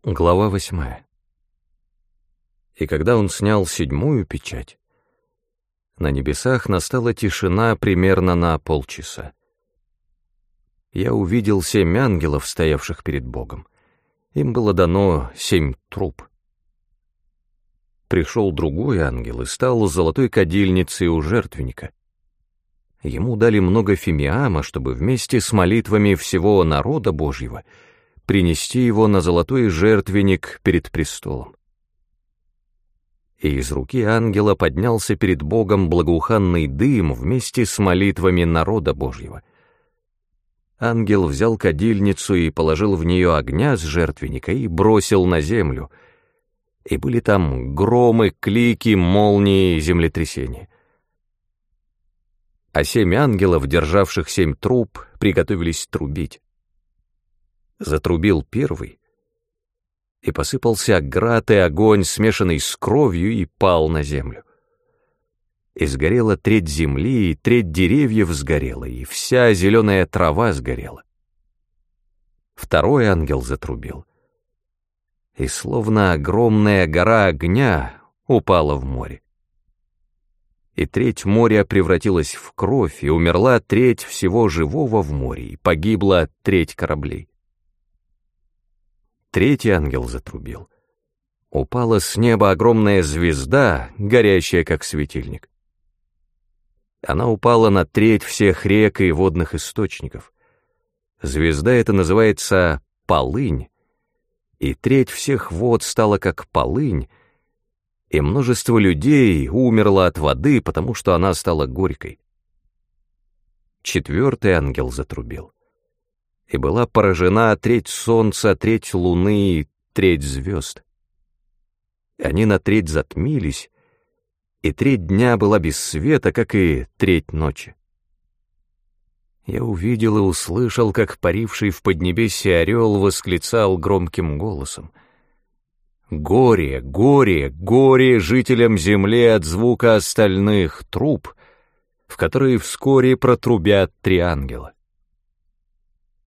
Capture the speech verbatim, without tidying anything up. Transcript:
Глава восьмая. И когда он снял седьмую печать, на небесах настала тишина примерно на полчаса. Я увидел семь ангелов, стоявших перед Богом. Им было дано семь труб. Пришел другой ангел и стал золотой кадильницей у жертвенника. Ему дали много фимиама, чтобы вместе с молитвами всего народа Божьего принести его на золотой жертвенник перед престолом. И из руки ангела поднялся перед Богом благоуханный дым вместе с молитвами народа Божьего. Ангел взял кадильницу и положил в нее огня с жертвенника и бросил на землю, и были там громы, клики, молнии и землетрясения. А семь ангелов, державших семь труб, приготовились трубить. Затрубил первый, и посыпался град и огонь, смешанный с кровью, и пал на землю. И сгорела треть земли, и треть деревьев сгорела, и вся зеленая трава сгорела. Второй ангел затрубил, и словно огромная гора огня упала в море. И треть моря превратилась в кровь, и умерла треть всего живого в море, и погибла треть кораблей. Третий ангел затрубил. Упала с неба огромная звезда, горящая как светильник. Она упала на треть всех рек и водных источников. Звезда эта называется полынь, и треть всех вод стала как полынь, и множество людей умерло от воды, потому что она стала горькой. Четвертый ангел затрубил. И была поражена треть солнца, треть луны и треть звезд. Они на треть затмились, и треть дня была без света, как и треть ночи. Я увидел и услышал, как паривший в поднебесье орел восклицал громким голосом: «Горе, горе, горе жителям земли от звука остальных труб, в которые вскоре протрубят три ангела».